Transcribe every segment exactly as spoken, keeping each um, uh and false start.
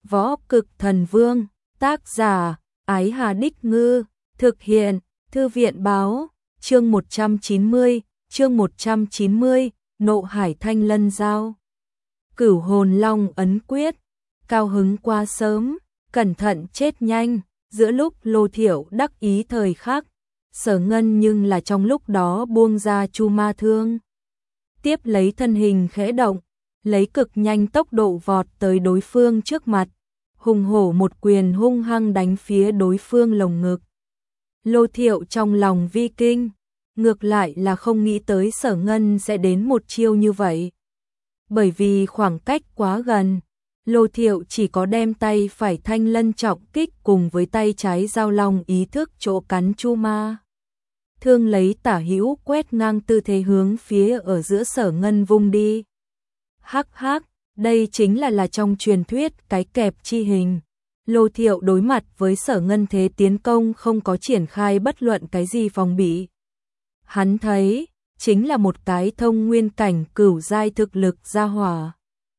Võ Cực Thần Vương, tác giả, Ái Hà Đích Ngư, thực hiện, Thư viện báo, chương một trăm chín mươi, chương một trăm chín mươi, Nộ Hải Thanh Lân Giao. Cửu Hồn Long ấn quyết, cao hứng qua sớm, cẩn thận chết nhanh, giữa lúc Lô Thiệu đắc ý thời khắc, Sở Ngân nhưng là trong lúc đó buông ra Chu Ma Thương. Tiếp lấy thân hình khẽ động, lấy cực nhanh tốc độ vọt tới đối phương trước mặt, hùng hổ một quyền hung hăng đánh phía đối phương lồng ngực. Lô Thiệu trong lòng vi kinh, ngược lại là không nghĩ tới Sở Ngân sẽ đến một chiêu như vậy. Bởi vì khoảng cách quá gần, Lô Thiệu chỉ có đem tay phải Thanh Lân trọng kích cùng với tay trái Giao Long ý thức chỗ cắn Chu Ma Thương lấy tả hữu quét ngang tư thế hướng phía ở giữa Sở Ngân vung đi. Hắc hắc, đây chính là là trong truyền thuyết cái kẹp chi hình. Lô Thiệu đối mặt với Sở Ngân thế tiến công không có triển khai bất luận cái gì phòng bị. Hắn thấy, chính là một cái thông nguyên cảnh cửu giai thực lực gia hỏa.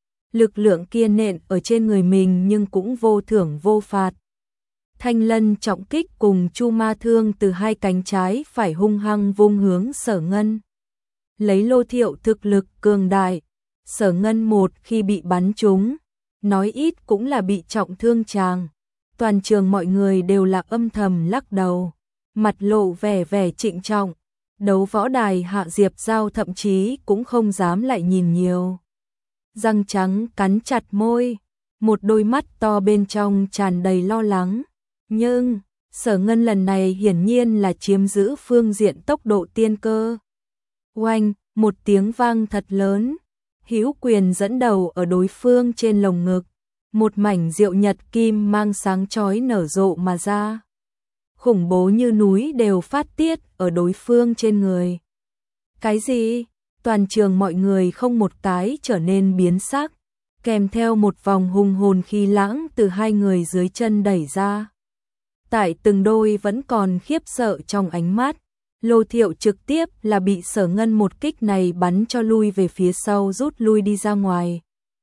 Lực lượng kia nện ở trên người mình nhưng cũng vô thưởng vô phạt. Thanh Lân trọng kích cùng Chu Ma Thương từ hai cánh trái phải hung hăng vung hướng Sở Ngân. Lấy Lô Thiệu thực lực cường đại, Sở Ngân một khi bị bắn trúng, nói ít cũng là bị trọng thương chàng. Toàn trường mọi người đều là âm thầm lắc đầu, mặt lộ vẻ vẻ trịnh trọng. Đấu võ đài hạ Diệp Giao thậm chí cũng không dám lại nhìn nhiều. Răng trắng cắn chặt môi, một đôi mắt to bên trong tràn đầy lo lắng. Nhưng, Sở Ngân lần này hiển nhiên là chiếm giữ phương diện tốc độ tiên cơ. Oanh, một tiếng vang thật lớn, hữu quyền dẫn đầu ở đối phương trên lồng ngực. Một mảnh diệu nhật kim mang sáng chói nở rộ mà ra. Khủng bố như núi đều phát tiết ở đối phương trên người. Cái gì? Toàn trường mọi người không một cái trở nên biến sắc, kèm theo một vòng hùng hồn khí lãng từ hai người dưới chân đẩy ra. Tại từng đôi vẫn còn khiếp sợ trong ánh mắt, Lô Thiệu trực tiếp là bị Sở Ngân một kích này bắn cho lui về phía sau rút lui đi ra ngoài.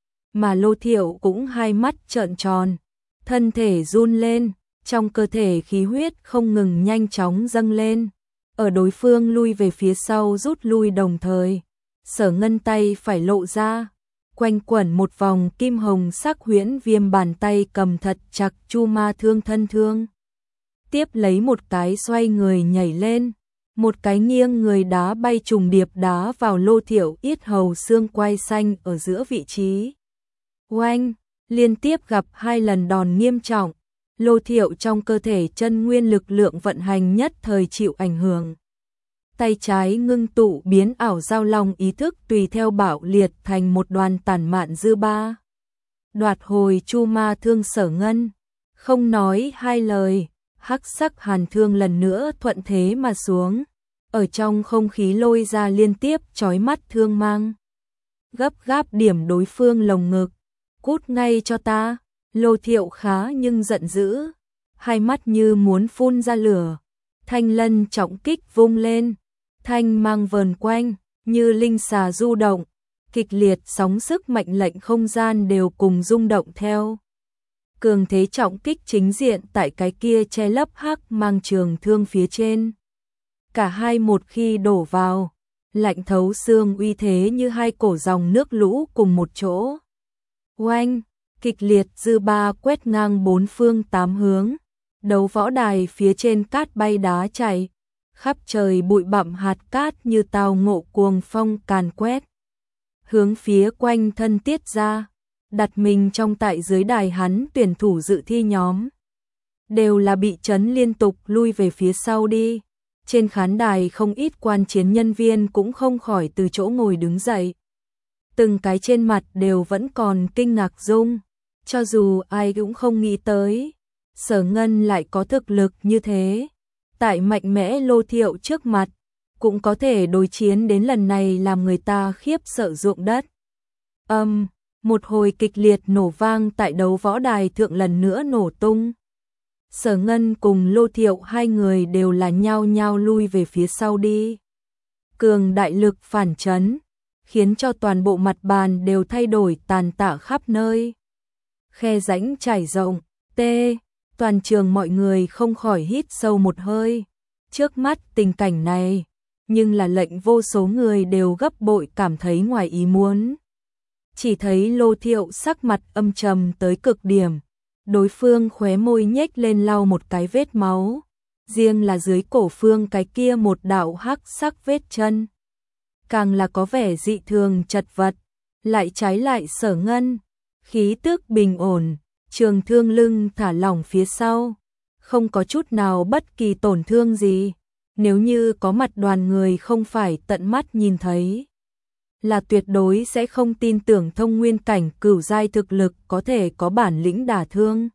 Mà Lô Thiệu cũng hai mắt trợn tròn, thân thể run lên, trong cơ thể khí huyết không ngừng nhanh chóng dâng lên. Ở đối phương lui về phía sau rút lui đồng thời, Sở Ngân tay phải lộ ra, quanh quẩn một vòng kim hồng sắc huyễn viêm, bàn tay cầm thật chặt Chu Ma Thương thân thương. Tiếp lấy một cái xoay người nhảy lên, một cái nghiêng người đá bay trùng điệp đá vào Lô Thiệu yết hầu xương quai xanh ở giữa vị trí. Oanh, liên tiếp gặp hai lần đòn nghiêm trọng, Lô Thiệu trong cơ thể chân nguyên lực lượng vận hành nhất thời chịu ảnh hưởng. Tay trái ngưng tụ biến ảo Giao Long ý thức tùy theo bạo liệt thành một đoàn tản mạn dư ba. Đoạt hồi Chu Ma Thương Sở Ngân, không nói hai lời, hắc sắc hàn thương lần nữa thuận thế mà xuống, ở trong không khí lôi ra liên tiếp chói mắt thương mang. Gấp gáp điểm đối phương lồng ngực, cút ngay cho ta. Lô Thiệu khá nhưng giận dữ, hai mắt như muốn phun ra lửa. Thanh Lân trọng kích vung lên, thanh mang vờn quanh, như linh xà du động, kịch liệt sóng sức mệnh lệnh không gian đều cùng rung động theo. Cường thế trọng kích chính diện tại cái kia che lấp hắc mang trường thương phía trên. Cả hai một khi đổ vào, lạnh thấu xương uy thế như hai cổ dòng nước lũ cùng một chỗ. Oanh, kịch liệt dư ba quét ngang bốn phương tám hướng, đấu võ đài phía trên cát bay đá chảy, khắp trời bụi bặm hạt cát như tàu ngộ cuồng phong càn quét. Hướng phía quanh thân tiết ra, đặt mình trong tại dưới đài hắn tuyển thủ dự thi nhóm. Đều là bị chấn liên tục lui về phía sau đi. Trên khán đài không ít quan chiến nhân viên cũng không khỏi từ chỗ ngồi đứng dậy. Từng cái trên mặt đều vẫn còn kinh ngạc rung, cho dù ai cũng không nghĩ tới, Sở Ngân lại có thực lực như thế. Tại mạnh mẽ Lô Thiệu trước mặt, cũng có thể đối chiến đến lần này làm người ta khiếp sợ ruộng đất. Âm, um, một hồi kịch liệt nổ vang tại đấu võ đài thượng lần nữa nổ tung. Sở Ngân cùng Lô Thiệu hai người đều là nhao nhao lui về phía sau đi. Cường đại lực phản chấn, khiến cho toàn bộ mặt bàn đều thay đổi tàn tạ khắp nơi. khe rãnh trải rộng, tê, toàn trường mọi người không khỏi hít sâu một hơi. Trước mắt tình cảnh này, nhưng là lệnh vô số người đều gấp bội cảm thấy ngoài ý muốn. Chỉ thấy Lô Thiệu sắc mặt âm trầm tới cực điểm, đối phương khóe môi nhếch lên lau một cái vết máu, riêng là dưới cổ phương cái kia một đạo hắc sắc vết chân. Càng là có vẻ dị thường chật vật, lại trái lại Sở Ngân, khí tức bình ổn, trường thương lưng thả lỏng phía sau, không có chút nào bất kỳ tổn thương gì. Nếu như có mặt đoàn người không phải tận mắt nhìn thấy, là tuyệt đối sẽ không tin tưởng thông nguyên cảnh cửu giai thực lực có thể có bản lĩnh đả thương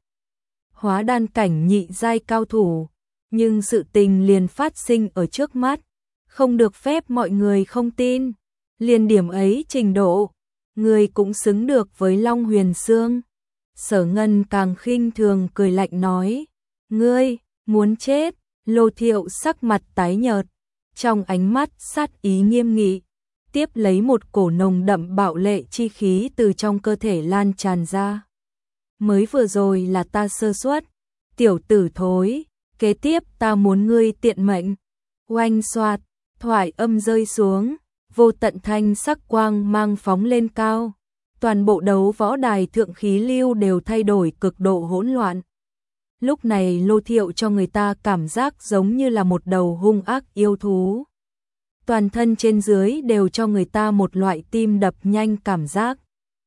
hóa đan cảnh nhị giai cao thủ, nhưng sự tình liền phát sinh ở trước mắt, không được phép mọi người không tin. Liền điểm ấy trình độ, người cũng xứng được với Long Huyền Xương. Sở Ngân càng khinh thường cười lạnh nói, ngươi muốn chết. Lô Thiệu sắc mặt tái nhợt, trong ánh mắt sát ý nghiêm nghị, tiếp lấy một cổ nồng đậm bạo lệ chi khí từ trong cơ thể lan tràn ra. Mới vừa rồi là ta sơ suất, tiểu tử thối, kế tiếp ta muốn ngươi tiện mệnh. Oanh xoạt, thoại âm rơi xuống, vô tận thanh sắc quang mang phóng lên cao. Toàn bộ đấu võ đài thượng khí lưu đều thay đổi cực độ hỗn loạn. Lúc này Lô Thiệu cho người ta cảm giác giống như là một đầu hung ác yêu thú. Toàn thân trên dưới đều cho người ta một loại tim đập nhanh cảm giác.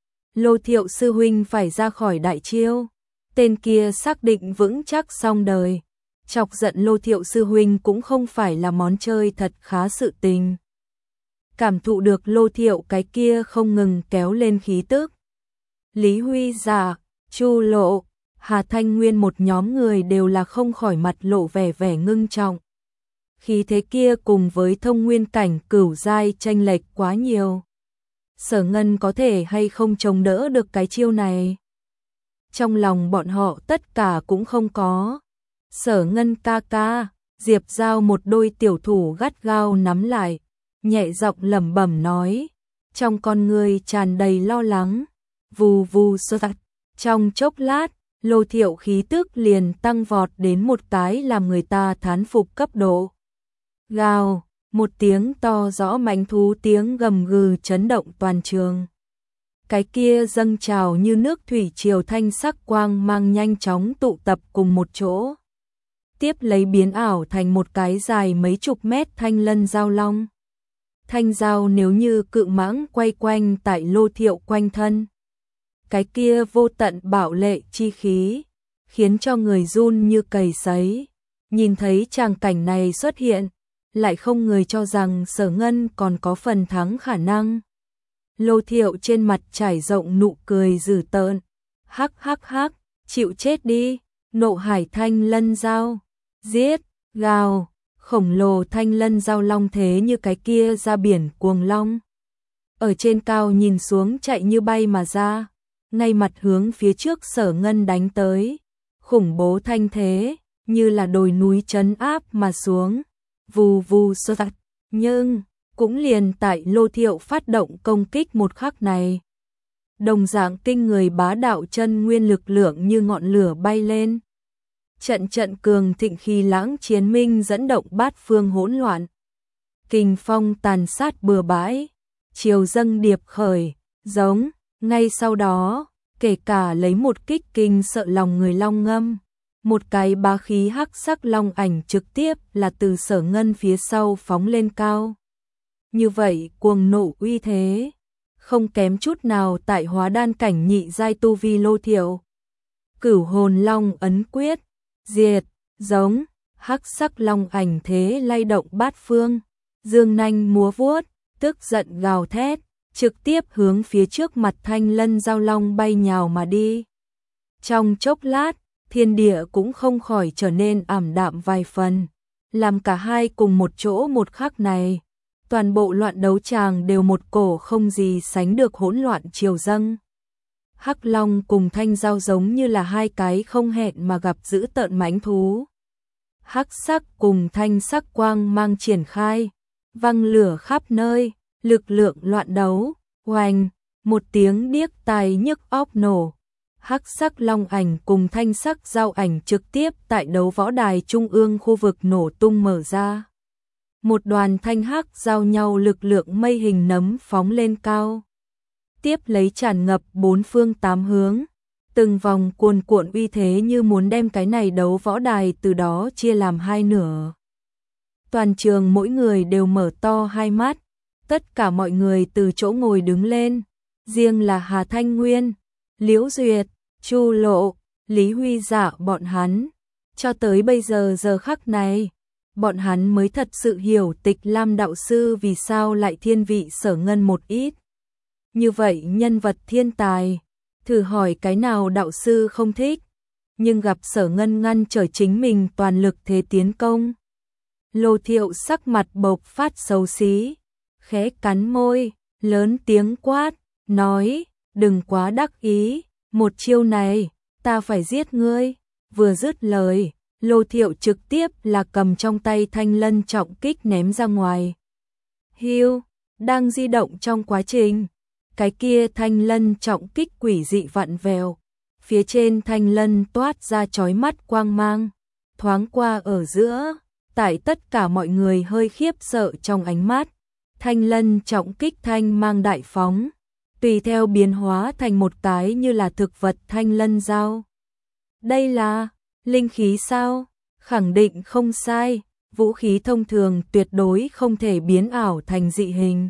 Lô Thiệu sư huynh phải ra khỏi đại chiêu. Tên kia xác định vững chắc xong đời. Chọc giận Lô Thiệu sư huynh cũng không phải là món chơi thật khá sự tình. Cảm thụ được Lô Thiệu cái kia không ngừng kéo lên khí tức. Lý Huy Giả, Chu Lộ, Hà Thanh Nguyên một nhóm người đều là không khỏi mặt lộ vẻ vẻ ngưng trọng. Khí thế kia cùng với thông nguyên cảnh cửu giai chênh lệch quá nhiều. Sở Ngân có thể hay không chống đỡ được cái chiêu này? Trong lòng bọn họ tất cả cũng không có. Sở Ngân ca ca, Diệp Giao một đôi tiểu thủ gắt gao nắm lại, nhẹ giọng lẩm bẩm nói, trong con người tràn đầy lo lắng. Vù vù sơ tạch, trong chốc lát, Lô Thiệu khí tức liền tăng vọt đến một cái làm người ta thán phục cấp độ. Gào, một tiếng to rõ mãnh thú tiếng gầm gừ chấn động toàn trường. Cái kia dâng trào như nước thủy triều thanh sắc quang mang nhanh chóng tụ tập cùng một chỗ. Tiếp lấy biến ảo thành một cái dài mấy chục mét thanh lân giao long. Thanh giao nếu như cự mãng quay quanh tại Lô Thiệu quanh thân. Cái kia vô tận bạo lệ chi khí, khiến cho người run như cầy sấy. Nhìn thấy tràng cảnh này xuất hiện, lại không người cho rằng Sở Ngân còn có phần thắng khả năng. Lô Thiệu trên mặt trải rộng nụ cười dữ tợn. Hắc hắc hắc, chịu chết đi, nộ hải thanh lân giao. Giết, gào, khổng lồ thanh lân giao long thế như cái kia ra biển cuồng long. Ở trên cao nhìn xuống chạy như bay mà ra. Ngay mặt hướng phía trước Sở Ngân đánh tới, khủng bố thanh thế, như là đồi núi trấn áp mà xuống, vù vù sơ tạch, nhưng, cũng liền tại Lô Thiệu phát động công kích một khắc này. Đồng dạng kinh người bá đạo chân nguyên lực lượng như ngọn lửa bay lên. Trận trận cường thịnh khí lãng chiến minh dẫn động bát phương hỗn loạn. Kình phong tàn sát bừa bãi, chiều dâng điệp khởi, giống. Ngay sau đó, kể cả lấy một kích kinh sợ lòng người long ngâm, một cái bá khí hắc sắc long ảnh trực tiếp là từ Sở Ngân phía sau phóng lên cao. Như vậy cuồng nộ uy thế, không kém chút nào tại hóa đan cảnh nhị giai tu vi Lô Thiệu. Cửu hồn long ấn quyết, diệt, giống, hắc sắc long ảnh thế lay động bát phương, dương nanh múa vuốt, tức giận gào thét. Trực tiếp hướng phía trước mặt thanh lân giao long bay nhào mà đi. Trong chốc lát, thiên địa cũng không khỏi trở nên ảm đạm vài phần. Làm cả hai cùng một chỗ một khắc này. Toàn bộ loạn đấu tràng đều một cổ không gì sánh được hỗn loạn chiều dâng. Hắc long cùng thanh giao giống như là hai cái không hẹn mà gặp dữ tợn mãnh thú. Hắc sắc cùng thanh sắc quang mang triển khai, văng lửa khắp nơi. Lực lượng loạn đấu, oanh, một tiếng điếc tai nhức óc nổ. hắc sắc long ảnh cùng thanh sắc giao ảnh trực tiếp tại đấu võ đài trung ương khu vực nổ tung mở ra. Một đoàn thanh hắc giao nhau lực lượng mây hình nấm phóng lên cao. Tiếp lấy tràn ngập bốn phương tám hướng. Từng vòng cuồn cuộn uy thế như muốn đem cái này đấu võ đài từ đó chia làm hai nửa. Toàn trường mỗi người đều mở to hai mắt. Tất cả mọi người từ chỗ ngồi đứng lên. Riêng là Hà Thanh Nguyên, Liễu Duyệt, Chu Lộ, Lý Huy Dạ bọn hắn. Cho tới bây giờ giờ khắc này, bọn hắn mới thật sự hiểu Tịch Lam đạo sư vì sao lại thiên vị Sở Ngân một ít. Như vậy nhân vật thiên tài, thử hỏi cái nào đạo sư không thích, nhưng gặp Sở Ngân ngăn trở chính mình toàn lực thế tiến công. Lô Thiệu sắc mặt bộc phát xấu xí, khẽ cắn môi, lớn tiếng quát, nói, đừng quá đắc ý, một chiêu này, ta phải giết ngươi. Vừa dứt lời, Lô Thiệu trực tiếp là cầm trong tay thanh lân trọng kích ném ra ngoài. Hiu, đang di động trong quá trình, cái kia thanh lân trọng kích quỷ dị vặn vẹo, phía trên thanh lân toát ra chói mắt quang mang, thoáng qua ở giữa, tại tất cả mọi người hơi khiếp sợ trong ánh mắt, thanh lân trọng kích thanh mang đại phóng, tùy theo biến hóa thành một cái như là thực vật thanh lân dao. Đây là linh khí sao? Khẳng định không sai, vũ khí thông thường tuyệt đối không thể biến ảo thành dị hình.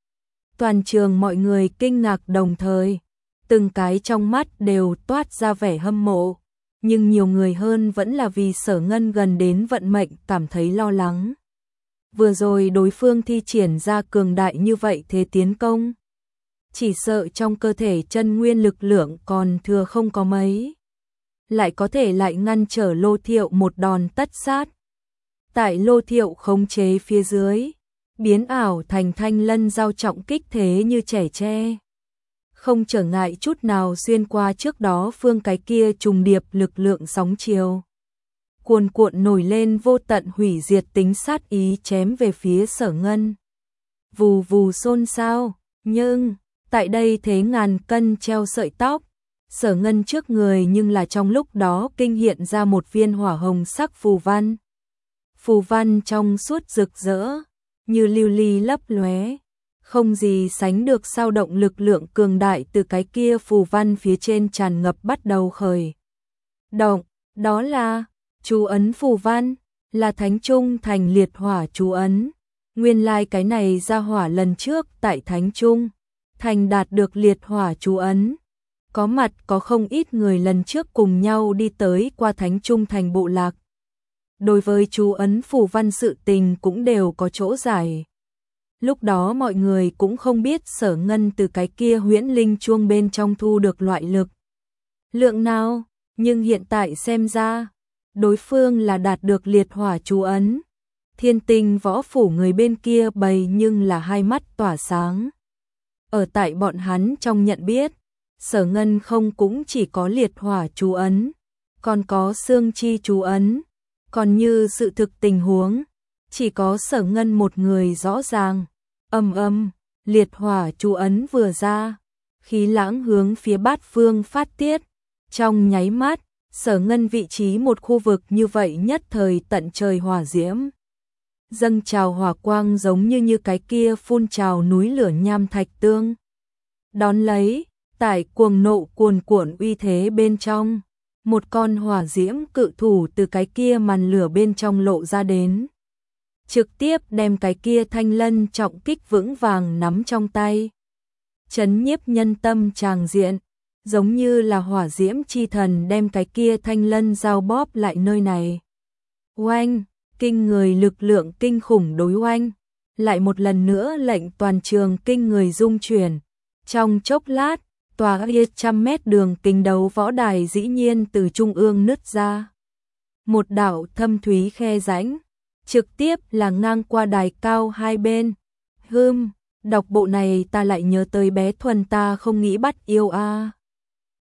Toàn trường mọi người kinh ngạc đồng thời, từng cái trong mắt đều toát ra vẻ hâm mộ, nhưng nhiều người hơn vẫn là vì Sở Ngân gần đến vận mệnh cảm thấy lo lắng. Vừa rồi đối phương thi triển ra cường đại như vậy thế tiến công, chỉ sợ trong cơ thể chân nguyên lực lượng còn thừa không có mấy, lại có thể lại ngăn trở Lô Thiệu một đòn tất sát. Tại Lô Thiệu khống chế phía dưới, biến ảo thành thanh lân giao trọng kích thế như trẻ tre, không trở ngại chút nào xuyên qua trước đó phương cái kia trùng điệp lực lượng sóng chiều. Cuồn cuộn nổi lên vô tận hủy diệt tính sát ý chém về phía Sở Ngân. Vù vù xôn xao, nhưng tại đây thế ngàn cân treo sợi tóc, Sở Ngân trước người nhưng là trong lúc đó kinh hiện ra một viên hỏa hồng sắc phù văn. Phù văn trong suốt rực rỡ, như lưu ly lấp lóe, không gì sánh được sao động lực lượng cường đại từ cái kia phù văn phía trên tràn ngập bắt đầu khởi động, đó là chú ấn phù văn, là Thánh Trung Thành liệt hỏa chú ấn. Nguyên lai like cái này ra hỏa lần trước tại Thánh Trung Thành đạt được liệt hỏa chú ấn. Có mặt có không ít người lần trước cùng nhau đi tới qua Thánh Trung Thành bộ lạc. Đối với chú ấn phù văn sự tình cũng đều có chỗ giải. Lúc đó mọi người cũng không biết Sở Ngân từ cái kia huyễn linh chuông bên trong thu được loại lực lượng nào, nhưng hiện tại xem ra, đối phương là đạt được liệt hỏa chú ấn. Thiên Tinh võ phủ người bên kia bày nhưng là hai mắt tỏa sáng. Ở tại bọn hắn trong nhận biết, Sở Ngân không cũng chỉ có liệt hỏa chú ấn, còn có xương chi chú ấn, còn như sự thực tình huống, chỉ có Sở Ngân một người rõ ràng. Âm âm, liệt hỏa chú ấn vừa ra, khí lãng hướng phía bát phương phát tiết, trong nháy mắt, Sở Ngân vị trí một khu vực như vậy nhất thời tận trời hỏa diễm. Dâng trào hỏa quang giống như như cái kia phun trào núi lửa nham thạch tương. Đón lấy, tại cuồng nộ cuồn cuộn uy thế bên trong, một con hỏa diễm cự thủ từ cái kia màn lửa bên trong lộ ra đến. Trực tiếp đem cái kia thanh lân trọng kích vững vàng nắm trong tay. Chấn nhiếp nhân tâm tràng diện, giống như là hỏa diễm chi thần đem cái kia thanh lân giao bóp lại nơi này. Oanh, kinh người lực lượng kinh khủng đối oanh, lại một lần nữa lệnh toàn trường kinh người rung chuyển. Trong chốc lát, tòa kia trăm mét đường kính đấu võ đài dĩ nhiên từ trung ương nứt ra. Một đạo thâm thúy khe rãnh, trực tiếp là ngang qua đài cao hai bên. Hừm, đọc bộ này ta lại nhớ tới bé Thuần ta không nghĩ bắt yêu a. À.